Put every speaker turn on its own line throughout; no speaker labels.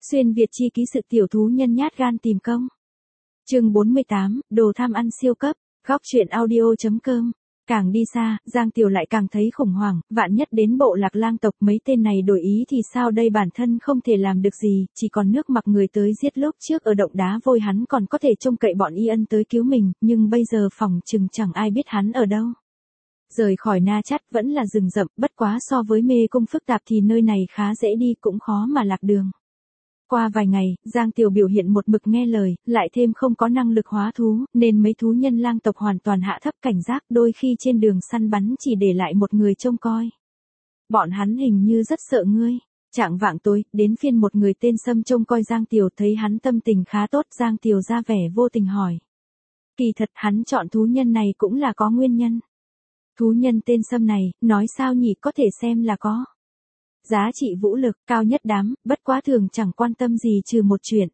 Xuyên Việt chi ký sự tiểu thú nhân nhát gan tìm công. Chương 48, đồ tham ăn siêu cấp, góc truyện audio.com. Càng đi xa, Giang Tiểu lại càng thấy khủng hoảng, vạn nhất đến bộ lạc lang tộc mấy tên này đổi ý thì sao đây, bản thân không thể làm được gì, chỉ còn nước mặc người tới giết. Lúc trước ở động đá vôi hắn còn có thể trông cậy bọn Y Ân tới cứu mình, nhưng bây giờ phòng chừng chẳng ai biết hắn ở đâu. Rời khỏi Na Chắt vẫn là rừng rậm, bất quá so với mê cung phức tạp thì nơi này khá dễ đi, cũng khó mà lạc đường. Qua vài ngày, Giang Tiểu biểu hiện một mực nghe lời, lại thêm không có năng lực hóa thú, nên mấy thú nhân lang tộc hoàn toàn hạ thấp cảnh giác, đôi khi trên đường săn bắn chỉ để lại một người trông coi. Bọn hắn hình như rất sợ ngươi. Chạng vạng tối, đến phiên một người tên Sâm trông coi Giang Tiểu, thấy hắn tâm tình khá tốt, Giang Tiểu ra vẻ vô tình hỏi. Kỳ thật hắn chọn thú nhân này cũng là có nguyên nhân. Thú nhân tên Sâm này, nói sao nhỉ, có thể xem là có giá trị vũ lực cao nhất đám, bất quá thường chẳng quan tâm gì trừ một chuyện.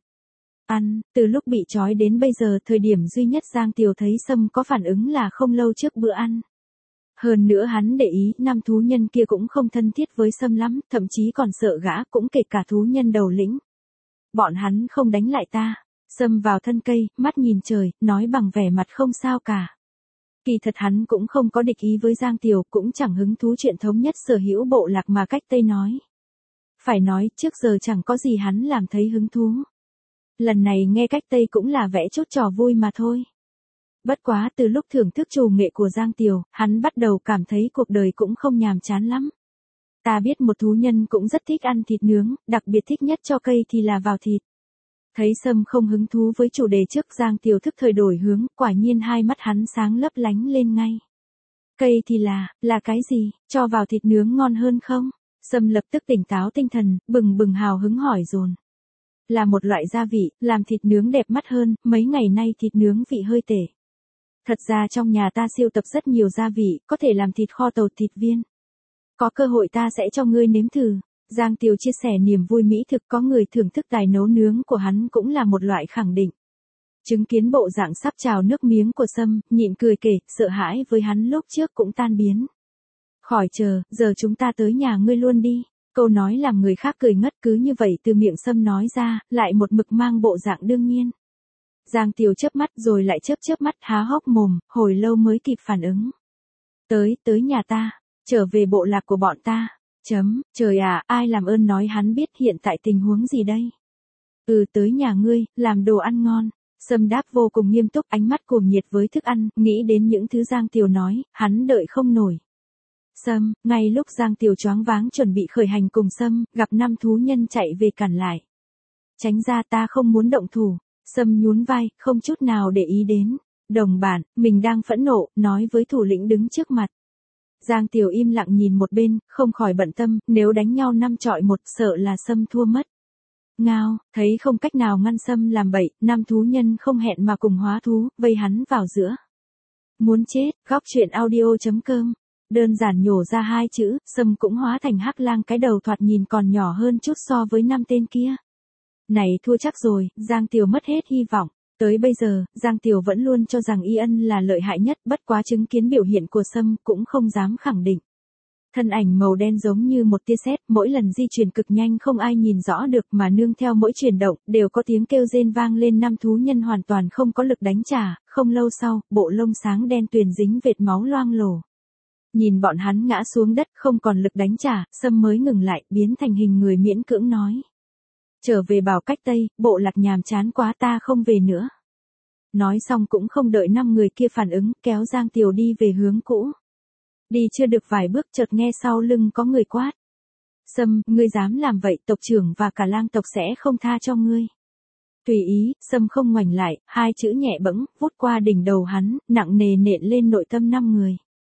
Ăn, từ lúc bị trói đến bây giờ thời điểm duy nhất Giang Tiểu thấy Sâm có phản ứng là không lâu trước bữa ăn. Hơn nữa hắn để ý, năm thú nhân kia cũng không thân thiết với Sâm lắm, thậm chí còn sợ gã, cũng kể cả thú nhân đầu lĩnh. Bọn hắn không đánh lại ta. Sâm vào thân cây, mắt nhìn trời, nói bằng vẻ mặt không sao cả. Kỳ thật hắn cũng không có địch ý với Giang Tiểu, cũng chẳng hứng thú chuyện thống nhất sở hữu bộ lạc mà Cách Tây nói. Phải nói, trước giờ chẳng có gì hắn làm thấy hứng thú. Lần này nghe Cách Tây cũng là vẽ chút trò vui mà thôi. Bất quá từ lúc thưởng thức trù nghệ của Giang Tiểu, hắn bắt đầu cảm thấy cuộc đời cũng không nhàm chán lắm. Ta biết một thú nhân cũng rất thích ăn thịt nướng, đặc biệt thích nhất cho cây thì là vào thịt. Thấy Sâm không hứng thú với chủ đề trước, Giang Tiểu thức thời đổi hướng, quả nhiên hai mắt hắn sáng lấp lánh lên ngay. Cây thì là cái gì, cho vào thịt nướng ngon hơn không? Sâm lập tức tỉnh táo tinh thần, bừng bừng hào hứng hỏi dồn. Là một loại gia vị, làm thịt nướng đẹp mắt hơn, mấy ngày nay thịt nướng vị hơi tệ. Thật ra trong nhà ta siêu tập rất nhiều gia vị, có thể làm thịt kho tàu, thịt viên. Có cơ hội ta sẽ cho ngươi nếm thử. Giang Tiểu chia sẻ niềm vui mỹ thực, có người thưởng thức tài nấu nướng của hắn cũng là một loại khẳng định. Chứng kiến bộ dạng sắp trào nước miếng của Sâm, nhịn cười kể, sợ hãi với hắn lúc trước cũng tan biến. Khỏi chờ, giờ chúng ta tới nhà ngươi luôn đi. Câu nói làm người khác cười ngất, cứ như vậy từ miệng Sâm nói ra, lại một mực mang bộ dạng đương nhiên. Giang Tiểu chớp mắt rồi lại chớp mắt, há hốc mồm, hồi lâu mới kịp phản ứng. Tới nhà ta, trở về bộ lạc của bọn ta. Trời à, ai làm ơn nói hắn biết hiện tại tình huống gì đây? Tới nhà ngươi, làm đồ ăn ngon. Sâm đáp vô cùng nghiêm túc, ánh mắt cuồng nhiệt với thức ăn, nghĩ đến những thứ Giang Tiểu nói, hắn đợi không nổi. Sâm, ngay lúc Giang Tiểu choáng váng chuẩn bị khởi hành cùng Sâm, gặp năm thú nhân chạy về cản lại. Tránh ra, ta không muốn động thủ. Sâm nhún vai, không chút nào để ý đến. Đồng bạn, mình đang phẫn nộ, nói với thủ lĩnh đứng trước mặt. Giang Tiểu im lặng nhìn một bên, không khỏi bận tâm, nếu đánh nhau 5 chọi 1 sợ là Sâm thua mất. Ngao, thấy không cách nào ngăn Sâm làm bậy, năm thú nhân không hẹn mà cùng hóa thú, vây hắn vào giữa. Muốn chết, góc truyện audio.com. Đơn giản nhổ ra 2 chữ, Sâm cũng hóa thành hắc lang, cái đầu thoạt nhìn còn nhỏ hơn chút so với 5 tên kia. Này thua chắc rồi, Giang Tiểu mất hết hy vọng. Tới bây giờ, Giang Tiểu vẫn luôn cho rằng Y Ân là lợi hại nhất, bất quá chứng kiến biểu hiện của Sâm cũng không dám khẳng định. Thân ảnh màu đen giống như một tia sét, mỗi lần di chuyển cực nhanh không ai nhìn rõ được, mà nương theo mỗi chuyển động, đều có tiếng kêu rên vang lên. Năm thú nhân hoàn toàn không có lực đánh trả, không lâu sau, bộ lông sáng đen tuyền dính vệt máu loang lổ. Nhìn bọn hắn ngã xuống đất không còn lực đánh trả, Sâm mới ngừng lại, biến thành hình người miễn cưỡng nói. Trở về bảo Cách Tây, bộ lạc nhàm chán quá, ta không về nữa. Nói xong cũng không đợi 5 người kia phản ứng, kéo Giang Tiểu đi về hướng cũ. Đi chưa được vài bước chợt nghe sau lưng có người quát. Sâm, ngươi dám làm vậy, tộc trưởng và cả lang tộc sẽ không tha cho ngươi. Tùy ý, Sâm không ngoảnh lại, 2 chữ nhẹ bẫng, vút qua đỉnh đầu hắn, nặng nề nện lên nội tâm 5 người.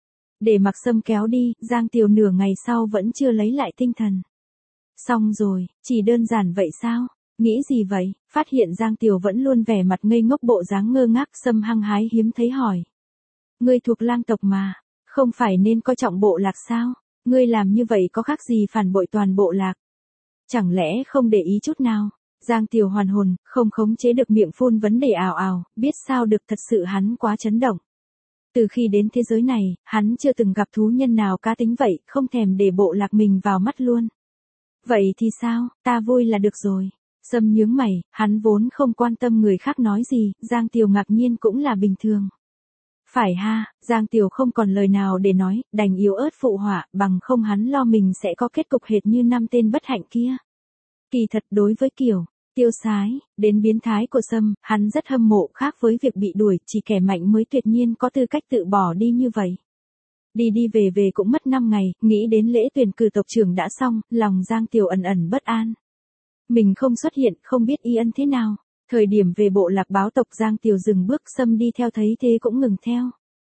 Để mặc Sâm kéo đi, Giang Tiểu nửa ngày sau vẫn chưa lấy lại tinh thần. Xong rồi, chỉ đơn giản vậy sao? Nghĩ gì vậy? Phát hiện Giang Tiểu vẫn luôn vẻ mặt ngây ngốc, bộ dáng ngơ ngác, Sâm hăng hái hiếm thấy hỏi. Ngươi thuộc lang tộc mà, không phải nên coi trọng bộ lạc sao? Ngươi làm như vậy có khác gì phản bội toàn bộ lạc? Chẳng lẽ không để ý chút nào? Giang Tiểu hoàn hồn, không khống chế được miệng phun vấn đề ào ào, biết sao được, thật sự hắn quá chấn động. Từ khi đến thế giới này, hắn chưa từng gặp thú nhân nào cá tính vậy, không thèm để bộ lạc mình vào mắt luôn. Vậy thì sao, ta vui là được rồi. Sâm nhướng mày, hắn vốn không quan tâm người khác nói gì, Giang Tiều ngạc nhiên cũng là bình thường. Phải ha, Giang Tiều không còn lời nào để nói, đành yếu ớt phụ họa, bằng không hắn lo mình sẽ có kết cục hệt như 5 tên bất hạnh kia. Kỳ thật đối với kiểu tiêu sái, đến biến thái của Sâm, hắn rất hâm mộ, khác với việc bị đuổi, chỉ kẻ mạnh mới tuyệt nhiên có tư cách tự bỏ đi như vậy. Đi đi về về cũng mất 5 ngày, nghĩ đến lễ tuyển cử tộc trưởng đã xong, lòng Giang Tiều ẩn ẩn bất an. Mình không xuất hiện, không biết Y Ân thế nào. Thời điểm về bộ lạc báo tộc Giang Tiều dừng bước, Sâm đi theo thấy thế cũng ngừng theo.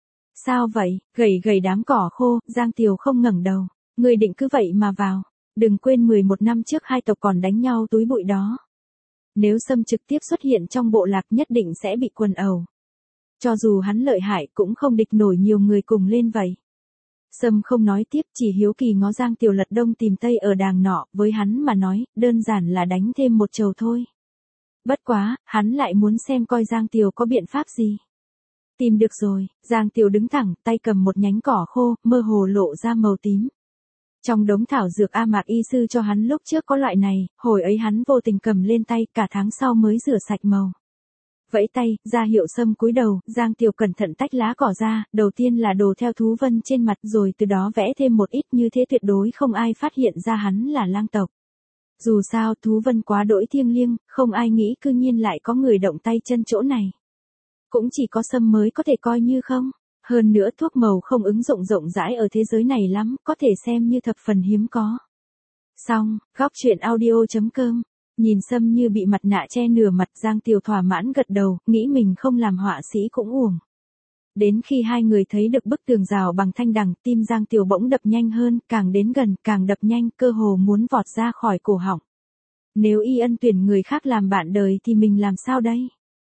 Sao vậy, gầy gầy đám cỏ khô, Giang Tiều không ngẩng đầu. Người định cứ vậy mà vào. Đừng quên 11 năm trước hai tộc còn đánh nhau túi bụi đó. Nếu Sâm trực tiếp xuất hiện trong bộ lạc nhất định sẽ bị quần ẩu. Cho dù hắn lợi hại cũng không địch nổi nhiều người cùng lên vậy. Sâm không nói tiếp, chỉ hiếu kỳ ngó Giang Tiều lật đông tìm tây ở đàng nọ, với hắn mà nói, đơn giản là đánh thêm một trầu thôi. Bất quá, hắn lại muốn xem coi Giang Tiều có biện pháp gì. Tìm được rồi, Giang Tiều đứng thẳng, tay cầm một nhánh cỏ khô, mơ hồ lộ ra màu tím. Trong đống thảo dược A Mạc y sư cho hắn lúc trước có loại này, hồi ấy hắn vô tình cầm lên tay, cả tháng sau mới rửa sạch màu. Vẫy tay, ra hiệu Sâm cúi đầu, Giang Tiều cẩn thận tách lá cỏ ra, đầu tiên là đồ theo thú vân trên mặt rồi từ đó vẽ thêm một ít, như thế tuyệt đối không ai phát hiện ra hắn là lang tộc. Dù sao thú vân quá đỗi thiêng liêng, không ai nghĩ cư nhiên lại có người động tay chân chỗ này. Cũng chỉ có Sâm mới có thể coi như không. Hơn nữa thuốc màu không ứng dụng rộng rãi ở thế giới này lắm, có thể xem như thập phần hiếm có. Xong, góc truyện audio.com. Nhìn Sâm như bị mặt nạ che nửa mặt, Giang Tiều thỏa mãn gật đầu, nghĩ mình không làm họa sĩ cũng uổng. Đến khi hai người thấy được bức tường rào bằng thanh đằng, tim Giang Tiều bỗng đập nhanh hơn, càng đến gần, càng đập nhanh, cơ hồ muốn vọt ra khỏi cổ họng. Nếu Y Ân tuyển người khác làm bạn đời thì mình làm sao đây?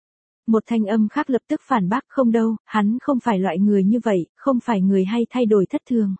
Một thanh âm khác lập tức phản bác, không đâu, hắn không phải loại người như vậy, không phải người hay thay đổi thất thường.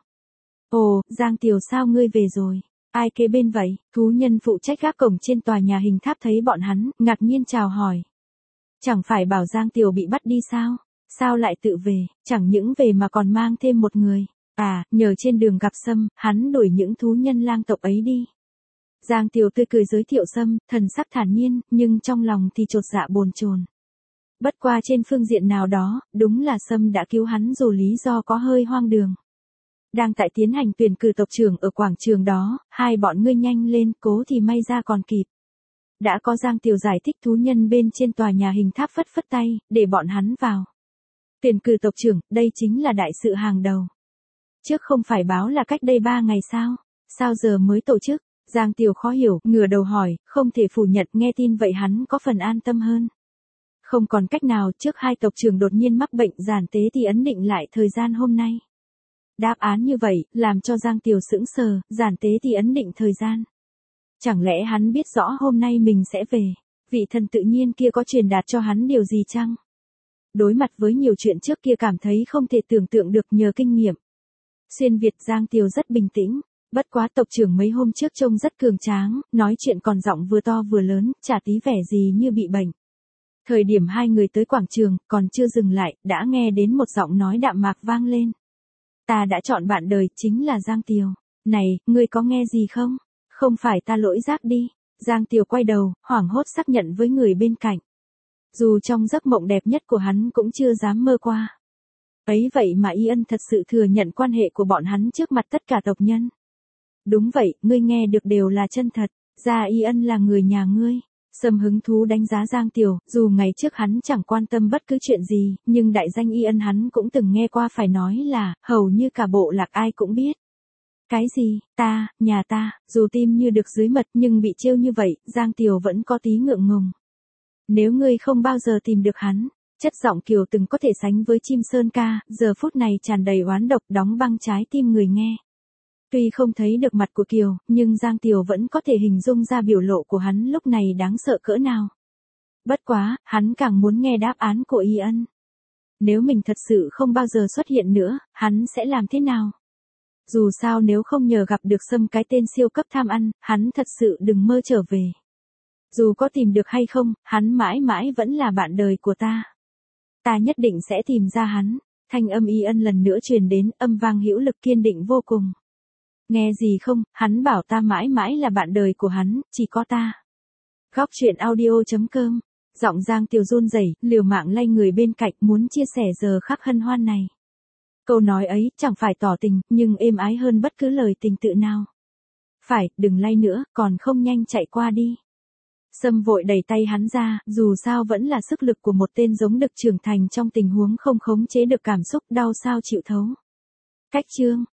Ồ, Giang Tiều sao ngươi về rồi? Ai kế bên vậy? Thú nhân phụ trách gác cổng trên tòa nhà hình tháp thấy bọn hắn, ngạc nhiên chào hỏi. Chẳng phải bảo Giang Tiều bị bắt đi sao? Sao lại tự về, chẳng những về mà còn mang thêm một người. À, nhờ trên đường gặp Sâm, hắn đuổi những thú nhân lang tộc ấy đi. Giang Tiều tươi cười giới thiệu Sâm, thần sắc thản nhiên, nhưng trong lòng thì chột dạ bồn chồn. Bất qua trên phương diện nào đó, đúng là Sâm đã cứu hắn dù lý do có hơi hoang đường. Đang tại tiến hành tuyển cử tộc trưởng ở quảng trường đó, hai bọn ngươi nhanh lên, cố thì may ra còn kịp. Đã có Giang Tiều giải thích, thú nhân bên trên tòa nhà hình tháp phất phất tay, để bọn hắn vào. Tuyển cử tộc trưởng, đây chính là đại sự hàng đầu. Trước không phải báo là cách đây 3 ngày sao? Sao giờ mới tổ chức? Giang Tiều khó hiểu, ngửa đầu hỏi, không thể phủ nhận, nghe tin vậy hắn có phần an tâm hơn. Không còn cách nào, trước hai tộc trưởng đột nhiên mắc bệnh giản tế thì ấn định lại thời gian hôm nay. Đáp án như vậy, làm cho Giang Tiều sững sờ, giản tế thì ấn định thời gian. Chẳng lẽ hắn biết rõ hôm nay mình sẽ về? Vị thần tự nhiên kia có truyền đạt cho hắn điều gì chăng? Đối mặt với nhiều chuyện trước kia cảm thấy không thể tưởng tượng được nhờ kinh nghiệm. Xuyên Việt Giang Tiều rất bình tĩnh, bất quá tộc trưởng mấy hôm trước trông rất cường tráng, nói chuyện còn giọng vừa to vừa lớn, chả tí vẻ gì như bị bệnh. Thời điểm hai người tới quảng trường, còn chưa dừng lại, đã nghe đến một giọng nói đạm mạc vang lên. Ta đã chọn bạn đời, chính là Giang Tiều. Này, ngươi có nghe gì không? Không phải ta lỗi giác đi. Giang Tiều quay đầu, hoảng hốt xác nhận với người bên cạnh. Dù trong giấc mộng đẹp nhất của hắn cũng chưa dám mơ qua. Ấy vậy mà Y Ân thật sự thừa nhận quan hệ của bọn hắn trước mặt tất cả tộc nhân. Đúng vậy, ngươi nghe được đều là chân thật. Ra Y Ân là người nhà ngươi. Sâm hứng thú đánh giá Giang Tiều, dù ngày trước hắn chẳng quan tâm bất cứ chuyện gì, nhưng đại danh Y Ân hắn cũng từng nghe qua, phải nói là, hầu như cả bộ lạc ai cũng biết. Cái gì, nhà ta, dù tim như được dưới mật nhưng bị trêu như vậy, Giang Tiều vẫn có tí ngượng ngùng. Nếu ngươi không bao giờ tìm được hắn, chất giọng Kiều từng có thể sánh với chim sơn ca, giờ phút này tràn đầy oán độc đóng băng trái tim người nghe. Tuy không thấy được mặt của Kiều, nhưng Giang Tiều vẫn có thể hình dung ra biểu lộ của hắn lúc này đáng sợ cỡ nào. Bất quá, hắn càng muốn nghe đáp án của Y Ân. Nếu mình thật sự không bao giờ xuất hiện nữa, hắn sẽ làm thế nào? Dù sao nếu không nhờ gặp được Sâm cái tên siêu cấp tham ăn, hắn thật sự đừng mơ trở về. Dù có tìm được hay không, hắn mãi mãi vẫn là bạn đời của ta. Ta nhất định sẽ tìm ra hắn. Thanh âm Y Ân lần nữa truyền đến, âm vang hữu lực kiên định vô cùng. Nghe gì không, hắn bảo ta mãi mãi là bạn đời của hắn, chỉ có ta. Góc chuyện audio.com. Giọng Giang Tiểu run rẩy, liều mạng lay người bên cạnh muốn chia sẻ giờ khắc hân hoan này. Câu nói ấy chẳng phải tỏ tình, nhưng êm ái hơn bất cứ lời tình tự nào. Phải, đừng lay nữa, còn không nhanh chạy qua đi. Sâm vội đẩy tay hắn ra, dù sao vẫn là sức lực của một tên giống đực trưởng thành trong tình huống không khống chế được cảm xúc đau sao chịu thấu. Cách chương.